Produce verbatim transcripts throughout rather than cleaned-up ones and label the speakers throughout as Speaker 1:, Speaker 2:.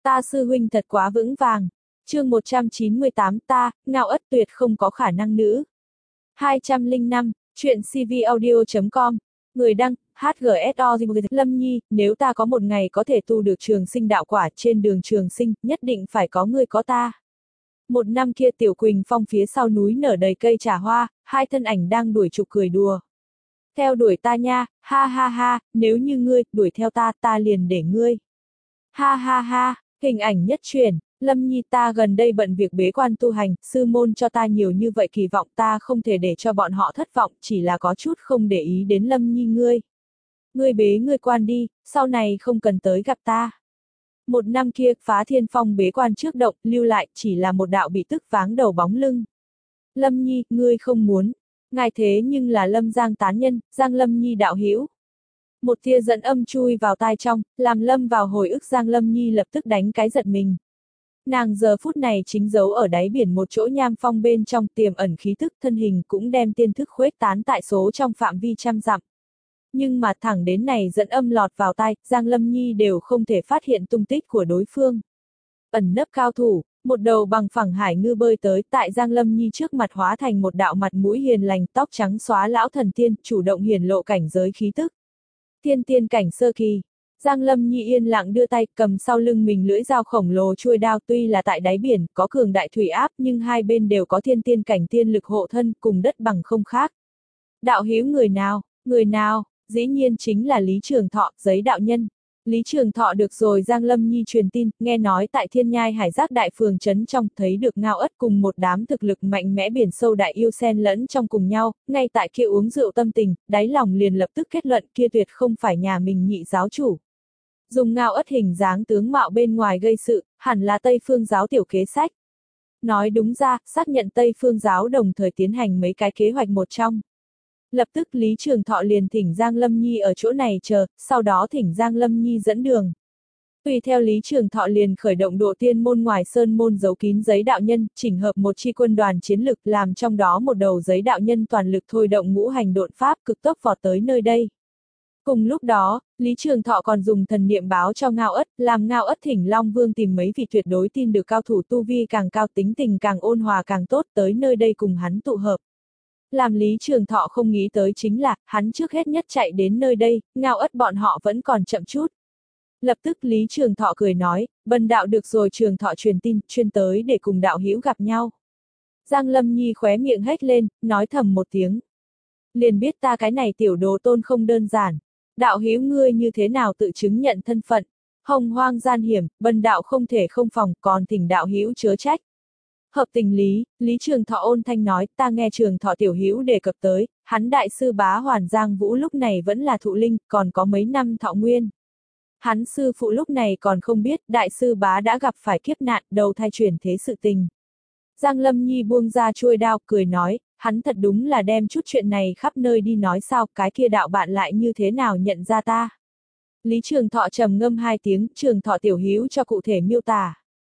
Speaker 1: Ta sư huynh thật quá vững vàng. Chương một trăm chín mươi tám ta, Ngao Ất tuyệt không có khả năng nữ. hai trăm lẻ năm, chuyện cvaudio chấm com, người đăng, hát giê ét o Lâm Nhi, nếu ta có một ngày có thể tu được trường sinh đạo quả trên đường trường sinh, nhất định phải có ngươi có ta. Một năm kia Tiểu Quỳnh Phong phía sau núi nở đầy cây trà hoa, hai thân ảnh đang đuổi trục cười đùa. Theo đuổi ta nha, ha ha ha, nếu như ngươi đuổi theo ta, ta liền để ngươi. Ha ha ha, hình ảnh nhất truyền. Lâm Nhi, ta gần đây bận việc bế quan tu hành, sư môn cho ta nhiều như vậy kỳ vọng, ta không thể để cho bọn họ thất vọng, chỉ là có chút không để ý đến Lâm Nhi ngươi. Ngươi bế ngươi quan đi, sau này không cần tới gặp ta. Một năm kia, Phá Thiên Phong bế quan trước động, lưu lại chỉ là một đạo bị tức váng đầu bóng lưng. Lâm Nhi, ngươi không muốn. Ngài thế nhưng là Lâm Giang tán nhân, Giang Lâm Nhi đạo hữu. Một tia dẫn âm chui vào tai trong, làm Lâm vào hồi ức. Giang Lâm Nhi lập tức đánh cái giật mình. Nàng giờ phút này chính giấu ở đáy biển một chỗ nham phong bên trong, tiềm ẩn khí tức, thân hình cũng đem tiên thức khuếch tán tại số trong phạm vi trăm dặm. Nhưng mà thẳng đến này dẫn âm lọt vào tai, Giang Lâm Nhi đều không thể phát hiện tung tích của đối phương. Ẩn nấp cao thủ, một đầu bằng phẳng hải ngư bơi tới, tại Giang Lâm Nhi trước mặt hóa thành một đạo mặt mũi hiền lành, tóc trắng xóa lão thần tiên, chủ động hiển lộ cảnh giới khí tức. Thiên tiên cảnh sơ kỳ. Giang Lâm Nhi yên lặng đưa tay, cầm sau lưng mình lưỡi dao khổng lồ chuôi đao, tuy là tại đáy biển, có cường đại thủy áp, nhưng hai bên đều có thiên tiên cảnh tiên lực hộ thân, cùng đất bằng không khác. Đạo hữu người nào, người nào, dĩ nhiên chính là Lý Trường Thọ, giấy đạo nhân. Lý Trường Thọ được rồi. Giang Lâm Nhi truyền tin, nghe nói tại Thiên Nhai Hải Giác đại phường trấn trong, thấy được Ngao Ất cùng một đám thực lực mạnh mẽ biển sâu đại yêu xen lẫn trong cùng nhau, ngay tại kia uống rượu tâm tình, đáy lòng liền lập tức kết luận kia tuyệt không phải nhà mình nhị giáo chủ. Dùng Ngao Ất hình dáng tướng mạo bên ngoài gây sự, hẳn là Tây Phương giáo tiểu kế sách. Nói đúng ra, xác nhận Tây Phương giáo đồng thời tiến hành mấy cái kế hoạch một trong. Lập tức Lý Trường Thọ liền thỉnh Giang Lâm Nhi ở chỗ này chờ, sau đó thỉnh Giang Lâm Nhi dẫn đường. Tùy theo Lý Trường Thọ liền khởi động độ tiên môn ngoài sơn môn giấu kín giấy đạo nhân, chỉnh hợp một chi quân đoàn chiến lực, làm trong đó một đầu giấy đạo nhân toàn lực thôi động ngũ hành độn pháp, cực tốc vọt tới nơi đây. Cùng lúc đó, Lý Trường Thọ còn dùng thần niệm báo cho Ngao Ất, làm Ngao Ất thỉnh Long Vương tìm mấy vị tuyệt đối tin được cao thủ, tu vi càng cao, tính tình càng ôn hòa càng tốt, tới nơi đây cùng hắn tụ hợp. Làm Lý Trường Thọ không nghĩ tới chính là, hắn trước hết nhất chạy đến nơi đây, Ngao Ất bọn họ vẫn còn chậm chút. Lập tức Lý Trường Thọ cười nói, bần đạo được rồi. Trường Thọ truyền tin, chuyên tới để cùng đạo hữu gặp nhau. Giang Lâm Nhi khóe miệng hét lên, nói thầm một tiếng. Liền biết ta cái này tiểu đồ tôn không đơn giản. Đạo hữu ngươi như thế nào tự chứng nhận thân phận? Hồng hoang gian hiểm, bần đạo không thể không phòng, còn thỉnh đạo hữu chớ trách. Hợp tình lý, Lý Trường Thọ ôn thanh nói, ta nghe Trường Thọ tiểu hữu đề cập tới, hắn đại sư bá Hoàn Giang Vũ lúc này vẫn là thụ linh, còn có mấy năm thọ nguyên. Hắn sư phụ lúc này còn không biết, đại sư bá đã gặp phải kiếp nạn, đầu thai chuyển thế sự tình. Giang Lâm Nhi buông ra chuôi đao, cười nói, hắn thật đúng là đem chút chuyện này khắp nơi đi nói sao, cái kia đạo bạn lại như thế nào nhận ra ta. Lý Trường Thọ trầm ngâm hai tiếng, Trường Thọ tiểu hữu cho cụ thể miêu tả.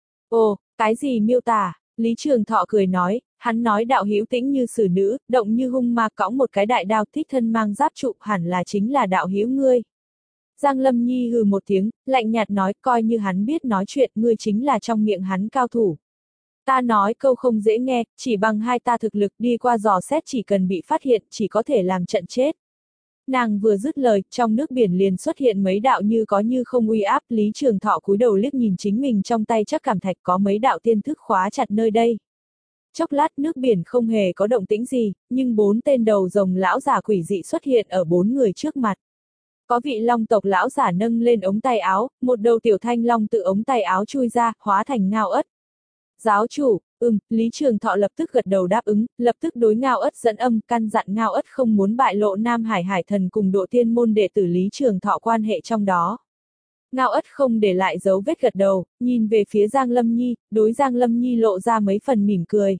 Speaker 1: Ồ, cái gì miêu tả? Lý Trường Thọ cười nói, hắn nói đạo hữu tĩnh như xử nữ, động như hung ma, cõng một cái đại đao, thích thân mang giáp trụ, hẳn là chính là đạo hữu ngươi. Giang Lâm Nhi hừ một tiếng, lạnh nhạt nói, coi như hắn biết nói chuyện, ngươi chính là trong miệng hắn cao thủ. Ta nói câu không dễ nghe, chỉ bằng hai ta thực lực đi qua dò xét, chỉ cần bị phát hiện, chỉ có thể làm trận chết. Nàng vừa dứt lời, trong nước biển liền xuất hiện mấy đạo như có như không uy áp. Lý Trường Thọ cúi đầu liếc nhìn chính mình trong tay chắc cảm thạch, có mấy đạo tiên thức khóa chặt nơi đây. Chốc lát nước biển không hề có động tĩnh gì, nhưng bốn tên đầu rồng lão giả quỷ dị xuất hiện ở bốn người trước mặt. Có vị long tộc lão giả nâng lên ống tay áo, một đầu tiểu thanh long tự ống tay áo chui ra, hóa thành Ngao Ất. Giáo chủ, ừm, Lý Trường Thọ lập tức gật đầu đáp ứng, lập tức đối Ngao Ất dẫn âm, căn dặn Ngao Ất không muốn bại lộ Nam Hải Hải Thần cùng độ tiên môn đệ tử Lý Trường Thọ quan hệ trong đó. Ngao Ất không để lại dấu vết gật đầu, nhìn về phía Giang Lâm Nhi, đối Giang Lâm Nhi lộ ra mấy phần mỉm cười.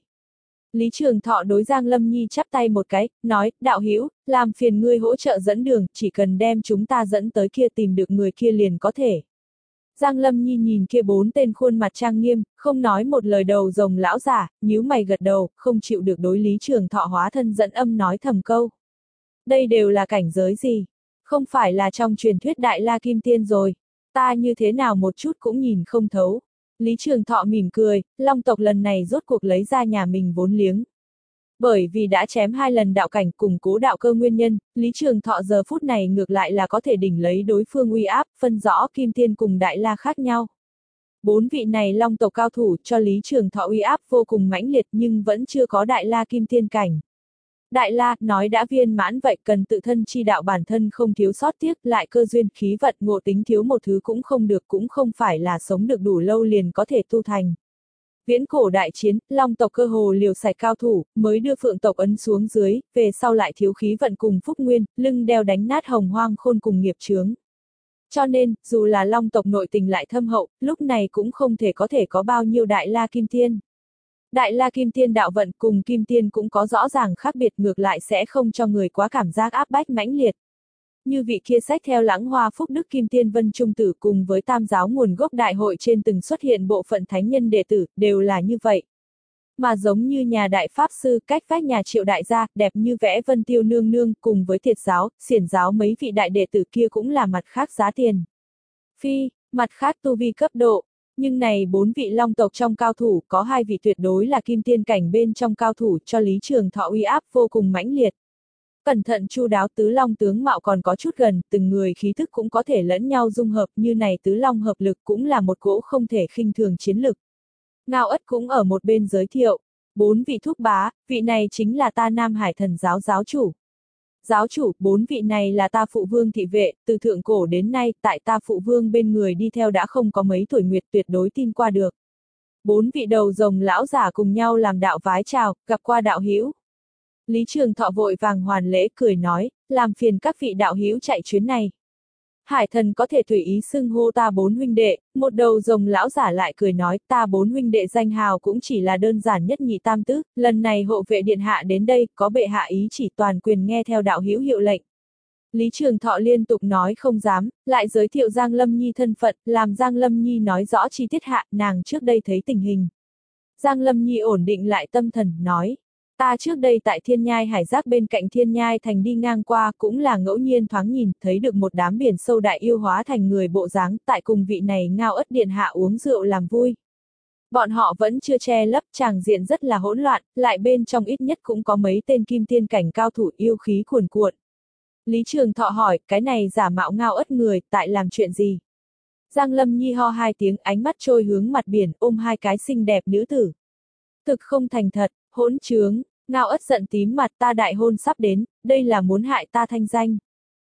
Speaker 1: Lý Trường Thọ đối Giang Lâm Nhi chắp tay một cái, nói, đạo hữu, làm phiền ngươi hỗ trợ dẫn đường, chỉ cần đem chúng ta dẫn tới kia tìm được người kia liền có thể. Giang Lâm Nhi nhìn kia bốn tên khuôn mặt trang nghiêm, không nói một lời đầu rồng lão giả, nhíu mày gật đầu, không chịu được đối Lý Trường Thọ hóa thân dẫn âm nói thầm câu. Đây đều là cảnh giới gì? Không phải là trong truyền thuyết Đại La Kim Tiên rồi. Ta như thế nào một chút cũng nhìn không thấu. Lý Trường Thọ mỉm cười, Long tộc lần này rốt cuộc lấy ra nhà mình vốn liếng. Bởi vì đã chém hai lần đạo cảnh củng cố đạo cơ nguyên nhân, Lý Trường Thọ giờ phút này ngược lại là có thể đỉnh lấy đối phương uy áp, phân rõ Kim Tiên cùng Đại La khác nhau. Bốn vị này Long tộc cao thủ cho Lý Trường Thọ uy áp vô cùng mãnh liệt nhưng vẫn chưa có Đại La Kim Tiên cảnh. Đại La, nói đã viên mãn vậy cần tự thân chi đạo bản thân không thiếu sót tiếc, lại cơ duyên khí vận ngộ tính thiếu một thứ cũng không được, cũng không phải là sống được đủ lâu liền có thể tu thành. Viễn cổ đại chiến, Long tộc cơ hồ liều sạch cao thủ, mới đưa Phượng tộc ấn xuống dưới, về sau lại thiếu khí vận cùng phúc nguyên, lưng đeo đánh nát Hồng Hoang Khôn cùng nghiệp chướng. Cho nên, dù là Long tộc nội tình lại thâm hậu, lúc này cũng không thể có thể có bao nhiêu Đại La Kim Tiên. Đại La Kim Tiên đạo vận cùng Kim Tiên cũng có rõ ràng khác biệt, ngược lại sẽ không cho người quá cảm giác áp bách mãnh liệt. Như vị kia sách theo Lãng Hoa Phúc Đức Kim Tiên Vân Trung Tử cùng với tam giáo nguồn gốc đại hội trên từng xuất hiện bộ phận thánh nhân đệ tử, đều là như vậy. Mà giống như nhà đại pháp sư, cách vách nhà Triệu đại gia, đẹp như vẽ Vân Tiêu nương nương, cùng với Thiệt giáo, Xiển giáo mấy vị đại đệ tử kia cũng là mặt khác giá tiền. Phi, mặt khác tu vi cấp độ. Nhưng này bốn vị Long tộc trong cao thủ, có hai vị tuyệt đối là Kim Tiên cảnh bên trong cao thủ, cho Lý Trường Thọ uy áp vô cùng mãnh liệt. Cẩn thận chu đáo tứ long tướng mạo còn có chút gần, từng người khí thức cũng có thể lẫn nhau dung hợp, như này tứ long hợp lực cũng là một cỗ không thể khinh thường chiến lực. Ngao Ất cũng ở một bên giới thiệu, bốn vị thúc bá, vị này chính là ta Nam Hải Thần giáo giáo chủ. Giáo chủ, bốn vị này là ta phụ vương thị vệ, từ thượng cổ đến nay, tại ta phụ vương bên người đi theo đã không có mấy tuổi nguyệt, tuyệt đối tin qua được. Bốn vị đầu rồng lão giả cùng nhau làm đạo vái chào, gặp qua đạo hữu. Lý Trường Thọ vội vàng hoàn lễ cười nói, làm phiền các vị đạo hữu chạy chuyến này. Hải Thần có thể tùy ý xưng hô ta bốn huynh đệ, một đầu rồng lão giả lại cười nói, ta bốn huynh đệ danh hào cũng chỉ là đơn giản nhất nhị tam tứ, lần này hộ vệ điện hạ đến đây, có bệ hạ ý chỉ toàn quyền nghe theo đạo hữu hiệu lệnh. Lý Trường Thọ liên tục nói không dám, lại giới thiệu Giang Lâm Nhi thân phận, làm Giang Lâm Nhi nói rõ chi tiết hạ, nàng trước đây thấy tình hình. Giang Lâm Nhi ổn định lại tâm thần, nói. Ta trước đây tại Thiên Nhai Hải Giác bên cạnh Thiên Nhai Thành đi ngang qua cũng là ngẫu nhiên thoáng nhìn, thấy được một đám biển sâu đại yêu hóa thành người bộ dáng, tại cùng vị này Ngao Ất điện hạ uống rượu làm vui. Bọn họ vẫn chưa che lấp, tràng diện rất là hỗn loạn, lại bên trong ít nhất cũng có mấy tên kim tiên cảnh cao thủ yêu khí cuồn cuộn. Lý Trường Thọ hỏi, cái này giả mạo Ngao Ất người, tại làm chuyện gì? Giang Lâm Nhi ho hai tiếng, ánh mắt trôi hướng mặt biển, ôm hai cái xinh đẹp nữ tử. Thực không thành thật, hỗn trướng. Ngao Ất giận tím mặt, ta đại hôn sắp đến, đây là muốn hại ta thanh danh.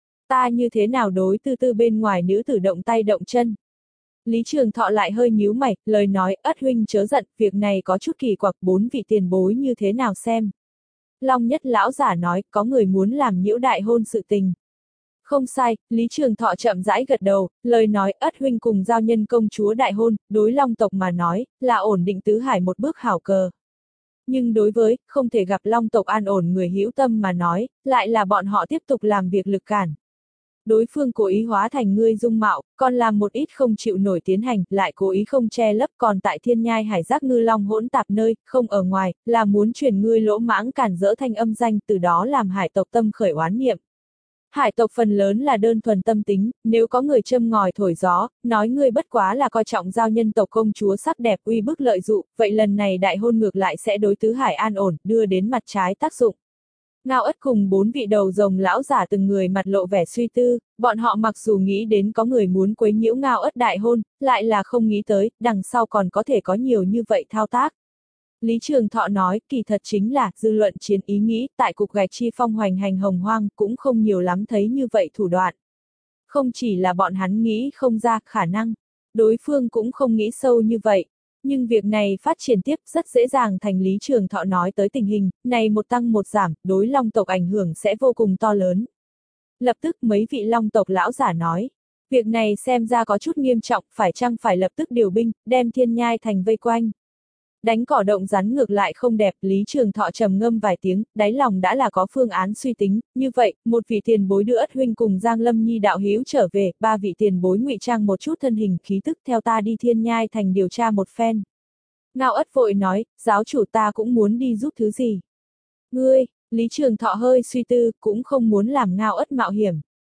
Speaker 1: Ta như thế nào đối tư tư bên ngoài nữ tử động tay động chân. Lý Trường Thọ lại hơi nhíu mày, lời nói, Ất huynh chớ giận, việc này có chút kỳ quặc, bốn vị tiền bối như thế nào xem. Long Nhất lão giả nói, có người muốn làm nhiễu đại hôn sự tình. Không sai, Lý Trường Thọ chậm rãi gật đầu, lời nói, Ất huynh cùng giao nhân công chúa đại hôn, đối Long tộc mà nói, là ổn định tứ hải một bước hảo cờ. Nhưng đối với, không thể gặp Long tộc an ổn người hữu tâm mà nói, lại là bọn họ tiếp tục làm việc lực cản. Đối phương cố ý hóa thành ngươi dung mạo, còn làm một ít không chịu nổi tiến hành, lại cố ý không che lấp, còn tại Thiên Nhai Hải Giác ngư long hỗn tạp nơi, không ở ngoài, là muốn truyền ngươi lỗ mãng cản dỡ thanh âm danh, từ đó làm hải tộc tâm khởi oán niệm. Hải tộc phần lớn là đơn thuần tâm tính, nếu có người châm ngòi thổi gió, nói ngươi bất quá là coi trọng giao nhân tộc công chúa sắc đẹp uy bức lợi dụ, vậy lần này đại hôn ngược lại sẽ đối tứ hải an ổn, đưa đến mặt trái tác dụng. Ngao Ất cùng bốn vị đầu rồng lão giả từng người mặt lộ vẻ suy tư, bọn họ mặc dù nghĩ đến có người muốn quấy nhiễu Ngao Ất đại hôn, lại là không nghĩ tới, đằng sau còn có thể có nhiều như vậy thao tác. Lý Trường Thọ nói, kỳ thật chính là, dư luận chiến ý nghĩ, tại cục gạch chi phong hoành hành hồng hoang, cũng không nhiều lắm thấy như vậy thủ đoạn. Không chỉ là bọn hắn nghĩ không ra khả năng, đối phương cũng không nghĩ sâu như vậy. Nhưng việc này phát triển tiếp rất dễ dàng thành Lý Trường Thọ nói tới tình hình, này một tăng một giảm, đối Long tộc ảnh hưởng sẽ vô cùng to lớn. Lập tức mấy vị Long tộc lão giả nói, việc này xem ra có chút nghiêm trọng, phải chăng phải lập tức điều binh, đem Thiên Nhai Thành vây quanh. Đánh cỏ động rắn ngược lại không đẹp, Lý Trường Thọ trầm ngâm vài tiếng, đáy lòng đã là có phương án suy tính, như vậy, một vị tiền bối đưa Ất huynh cùng Giang Lâm Nhi đạo hữu trở về, ba vị tiền bối ngụy trang một chút thân hình khí tức theo ta đi Thiên Nhai Thành điều tra một phen. Ngao Ất vội nói, giáo chủ ta cũng muốn đi giúp thứ gì. Ngươi, Lý Trường Thọ hơi suy tư, cũng không muốn làm Ngao Ất mạo hiểm.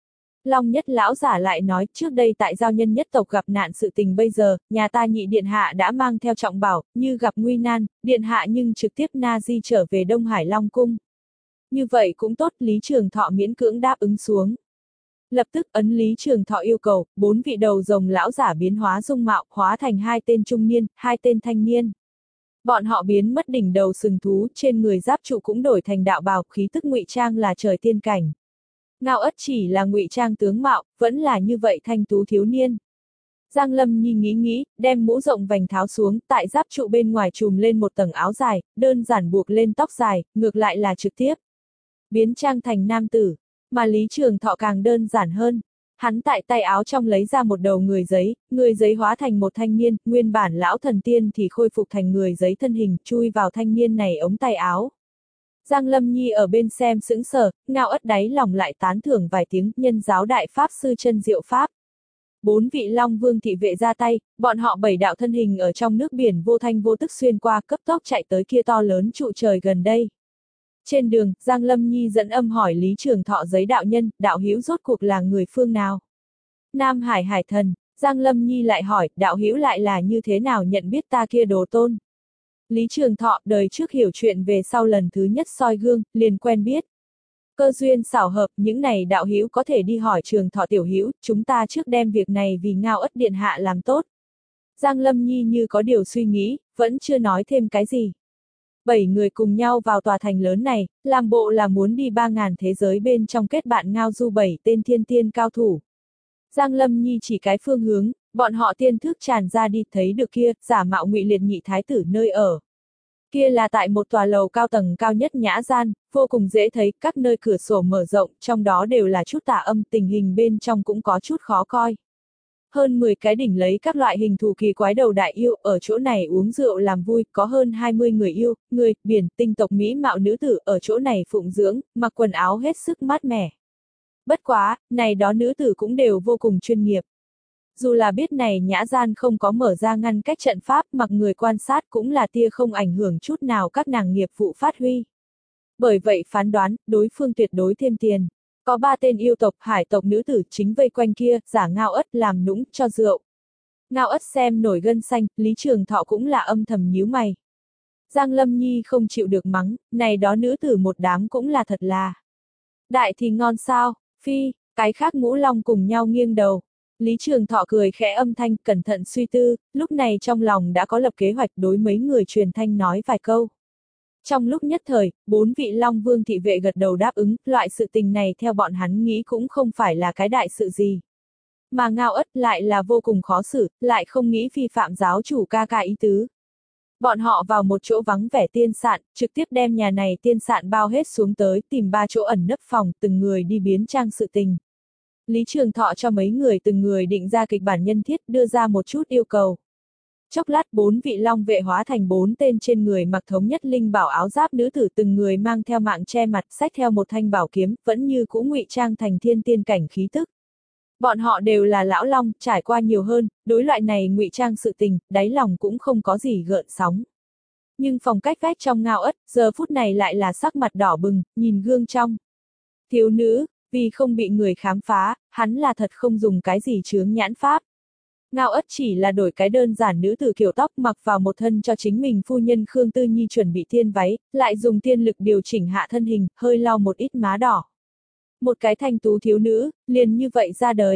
Speaker 1: Long nhất lão giả lại nói, trước đây tại giao nhân nhất tộc gặp nạn sự tình bây giờ, nhà ta nhị điện hạ đã mang theo trọng bảo, như gặp nguy nan, điện hạ nhưng trực tiếp na di trở về Đông Hải Long Cung. Như vậy cũng tốt, Lý Trường Thọ miễn cưỡng đáp ứng xuống. Lập tức ấn Lý Trường Thọ yêu cầu, bốn vị đầu rồng lão giả biến hóa dung mạo, hóa thành hai tên trung niên, hai tên thanh niên. Bọn họ biến mất đỉnh đầu sừng thú, trên người giáp trụ cũng đổi thành đạo bào, khí tức ngụy trang là trời tiên cảnh. Ngao Ất chỉ là ngụy trang tướng mạo, vẫn là như vậy thanh tú thiếu niên. Giang Lâm Nhi nghĩ nghĩ, đem mũ rộng vành tháo xuống, tại giáp trụ bên ngoài trùm lên một tầng áo dài, đơn giản buộc lên tóc dài, ngược lại là trực tiếp biến trang thành nam tử, mà Lý Trường Thọ càng đơn giản hơn. Hắn tại tay áo trong lấy ra một đầu người giấy, người giấy hóa thành một thanh niên, nguyên bản lão thần tiên thì khôi phục thành người giấy thân hình, chui vào thanh niên này ống tay áo. Giang Lâm Nhi ở bên xem sững sờ, Ngao Ất đáy lòng lại tán thưởng vài tiếng, nhân giáo đại pháp sư chân diệu pháp. Bốn vị Long Vương thị vệ ra tay, bọn họ bảy đạo thân hình ở trong nước biển vô thanh vô tức xuyên qua, cấp tốc chạy tới kia to lớn trụ trời gần đây. Trên đường, Giang Lâm Nhi dẫn âm hỏi Lý Trường Thọ giấy đạo nhân, đạo hữu rốt cuộc là người phương nào? Nam Hải Hải Thần. Giang Lâm Nhi lại hỏi, đạo hữu lại là như thế nào nhận biết ta kia đồ tôn? Lý Trường Thọ đời trước hiểu chuyện về sau lần thứ nhất soi gương, liền quen biết. Cơ duyên xảo hợp, những này đạo hữu có thể đi hỏi Trường Thọ tiểu hữu, chúng ta trước đem việc này vì Ngao Ất điện hạ làm tốt. Giang Lâm Nhi như có điều suy nghĩ, vẫn chưa nói thêm cái gì. Bảy người cùng nhau vào tòa thành lớn này, làm bộ là muốn đi ba ngàn thế giới bên trong kết bạn ngao du bảy tên thiên tiên cao thủ. Giang Lâm Nhi chỉ cái phương hướng, bọn họ tiên thức tràn ra đi, thấy được kia, giả mạo ngụy liệt nhị thái tử nơi ở. Kia là tại một tòa lầu cao tầng cao nhất nhã gian, vô cùng dễ thấy, các nơi cửa sổ mở rộng, trong đó đều là chút tà âm, tình hình bên trong cũng có chút khó coi. Hơn mười cái đỉnh lấy các loại hình thù kỳ quái đầu đại yêu, ở chỗ này uống rượu làm vui, có hơn hai mươi người yêu, người, biển, tinh tộc mỹ mạo nữ tử ở chỗ này phụng dưỡng, mặc quần áo hết sức mát mẻ. Bất quá, này đó nữ tử cũng đều vô cùng chuyên nghiệp. Dù là biết này nhã gian không có mở ra ngăn cách trận pháp, mặc người quan sát cũng là tia không ảnh hưởng chút nào các nàng nghiệp vụ phát huy. Bởi vậy phán đoán, đối phương tuyệt đối thêm tiền. Có ba tên yêu tộc, hải tộc nữ tử chính vây quanh kia, giả Ngao Ất làm nũng cho rượu. Ngao Ất xem nổi gân xanh, Lý Trường Thọ cũng là âm thầm nhíu mày. Giang Lâm Nhi không chịu được mắng, này đó nữ tử một đám cũng là thật là. Đại thì ngon sao, phi, cái khác ngũ long cùng nhau nghiêng đầu. Lý Trường Thọ cười khẽ âm thanh, cẩn thận suy tư, lúc này trong lòng đã có lập kế hoạch đối mấy người truyền thanh nói vài câu. Trong lúc nhất thời, bốn vị Long Vương thị vệ gật đầu đáp ứng, loại sự tình này theo bọn hắn nghĩ cũng không phải là cái đại sự gì. Mà Ngao Ất lại là vô cùng khó xử, lại không nghĩ vi phạm giáo chủ ca ca ý tứ. Bọn họ vào một chỗ vắng vẻ tiên sạn, trực tiếp đem nhà này tiên sạn bao hết xuống tới, tìm ba chỗ ẩn nấp phòng, từng người đi biến trang sự tình. Lý Trường Thọ cho mấy người từng người định ra kịch bản nhân thiết, đưa ra một chút yêu cầu. Chốc lát bốn vị long vệ hóa thành bốn tên trên người mặc thống nhất linh bảo áo giáp nữ tử, từng người mang theo mạng che mặt, xách theo một thanh bảo kiếm, vẫn như cũ ngụy trang thành thiên tiên cảnh khí tức. Bọn họ đều là lão long, trải qua nhiều hơn, đối loại này ngụy trang sự tình, đáy lòng cũng không có gì gợn sóng. Nhưng phòng cách vách trong Ngao Ất, giờ phút này lại là sắc mặt đỏ bừng, nhìn gương trong. Thiếu nữ, vì không bị người khám phá, hắn là thật không dùng cái gì chướng nhãn pháp. Ngao Ất chỉ là đổi cái đơn giản nữ tử kiểu tóc, mặc vào một thân cho chính mình phu nhân Khương Tư Nhi chuẩn bị tiên váy, lại dùng tiên lực điều chỉnh hạ thân hình, hơi lau một ít má đỏ. Một cái thanh tú thiếu nữ, liền như vậy ra đời.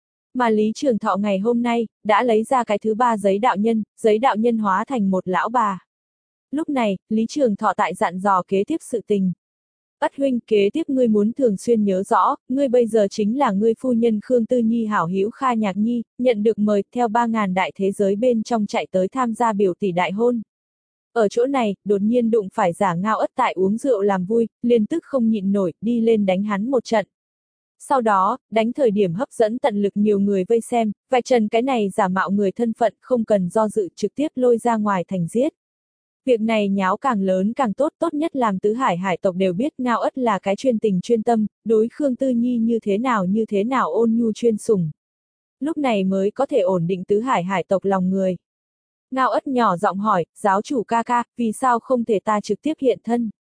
Speaker 1: Mà Lý Trường Thọ ngày hôm nay, đã lấy ra cái thứ ba giấy đạo nhân, giấy đạo nhân hóa thành một lão bà. Lúc này, Lý Trường Thọ tại dặn dò kế tiếp sự tình. Ất huynh, kế tiếp ngươi muốn thường xuyên nhớ rõ, ngươi bây giờ chính là ngươi phu nhân Khương Tư Nhi hảo hữu Kha Nhạc Nhi, nhận được mời theo ba ngàn đại thế giới bên trong chạy tới tham gia biểu tỷ đại hôn. Ở chỗ này, đột nhiên đụng phải giả Ngao Ất tại uống rượu làm vui, liền tức không nhịn nổi, đi lên đánh hắn một trận. Sau đó, đánh thời điểm hấp dẫn tận lực nhiều người vây xem, vạch trần cái này giả mạo người thân phận, không cần do dự trực tiếp lôi ra ngoài thành giết. Việc này nháo càng lớn càng tốt, tốt nhất làm tứ hải hải tộc đều biết Ngao Ất là cái chuyên tình chuyên tâm, đối Khương Tư Nhi như thế nào như thế nào ôn nhu chuyên sủng. Lúc này mới có thể ổn định tứ hải hải tộc lòng người. Ngao Ất nhỏ giọng hỏi, giáo chủ ca ca, vì sao không thể ta trực tiếp hiện thân?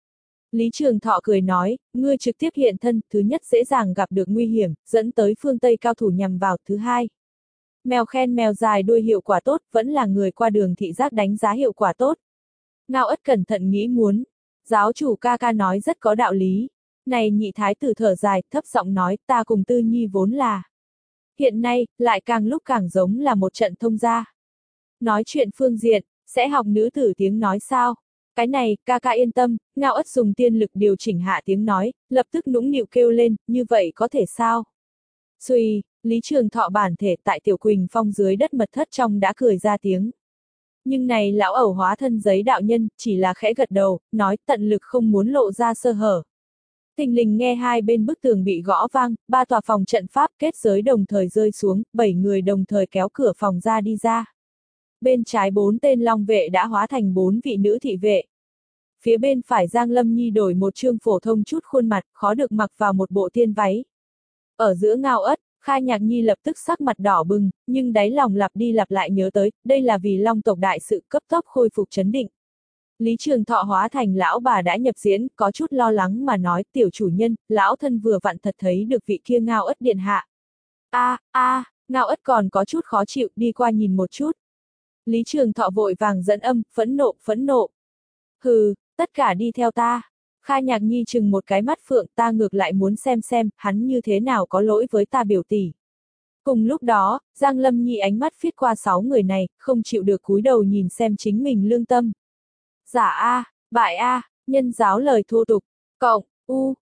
Speaker 1: Lý Trường Thọ cười nói, ngươi trực tiếp hiện thân, thứ nhất dễ dàng gặp được nguy hiểm, dẫn tới phương Tây cao thủ nhằm vào, thứ hai. Mèo khen mèo dài đuôi hiệu quả tốt, vẫn là người qua đường thị giác đánh giá hiệu quả tốt. Ngao Ất cẩn thận nghĩ muốn. Giáo chủ ca ca nói rất có đạo lý. Này nhị thái tử thở dài, thấp giọng nói, ta cùng Tư Nhi vốn là. Hiện nay, lại càng lúc càng giống là một trận thông gia. Nói chuyện phương diện, sẽ học nữ tử tiếng nói sao? Cái này, ca ca yên tâm, Ngao Ất dùng tiên lực điều chỉnh hạ tiếng nói, lập tức nũng nịu kêu lên, như vậy có thể sao? Xuy, Lý Trường Thọ bản thể tại Tiểu Quỳnh Phong dưới đất mật thất trong đã cười ra tiếng. Nhưng này lão ẩu hóa thân giấy đạo nhân, chỉ là khẽ gật đầu, nói tận lực không muốn lộ ra sơ hở. Thình lình nghe hai bên bức tường bị gõ vang, ba tòa phòng trận pháp kết giới đồng thời rơi xuống, bảy người đồng thời kéo cửa phòng ra đi ra. Bên trái bốn tên long vệ đã hóa thành bốn vị nữ thị vệ. Phía bên phải Giang Lâm Nhi đổi một trương phổ thông chút khuôn mặt, khó được mặc vào một bộ tiên váy. Ở giữa Ngao Ất, Khai Nhạc Nhi lập tức sắc mặt đỏ bừng, nhưng đáy lòng lặp đi lặp lại nhớ tới, đây là vì long tộc đại sự cấp tốc khôi phục trấn định. Lý Trường Thọ hóa thành lão bà đã nhập diễn, có chút lo lắng mà nói, tiểu chủ nhân, lão thân vừa vặn thật thấy được vị kia Ngao Ất điện hạ. A, a, Ngao Ất còn có chút khó chịu, đi qua nhìn một chút. Lý Trường Thọ vội vàng dẫn âm, phẫn nộ, phẫn nộ. Hừ, tất cả đi theo ta. Khai Nhạc Nhi chừng một cái mắt phượng, ta ngược lại muốn xem xem, hắn như thế nào có lỗi với ta biểu tỷ. Cùng lúc đó, Giang Lâm Nhi ánh mắt phiết qua sáu người này, không chịu được cúi đầu nhìn xem chính mình lương tâm. Giả A, bại A, nhân giáo lời thô tục, cộng, U,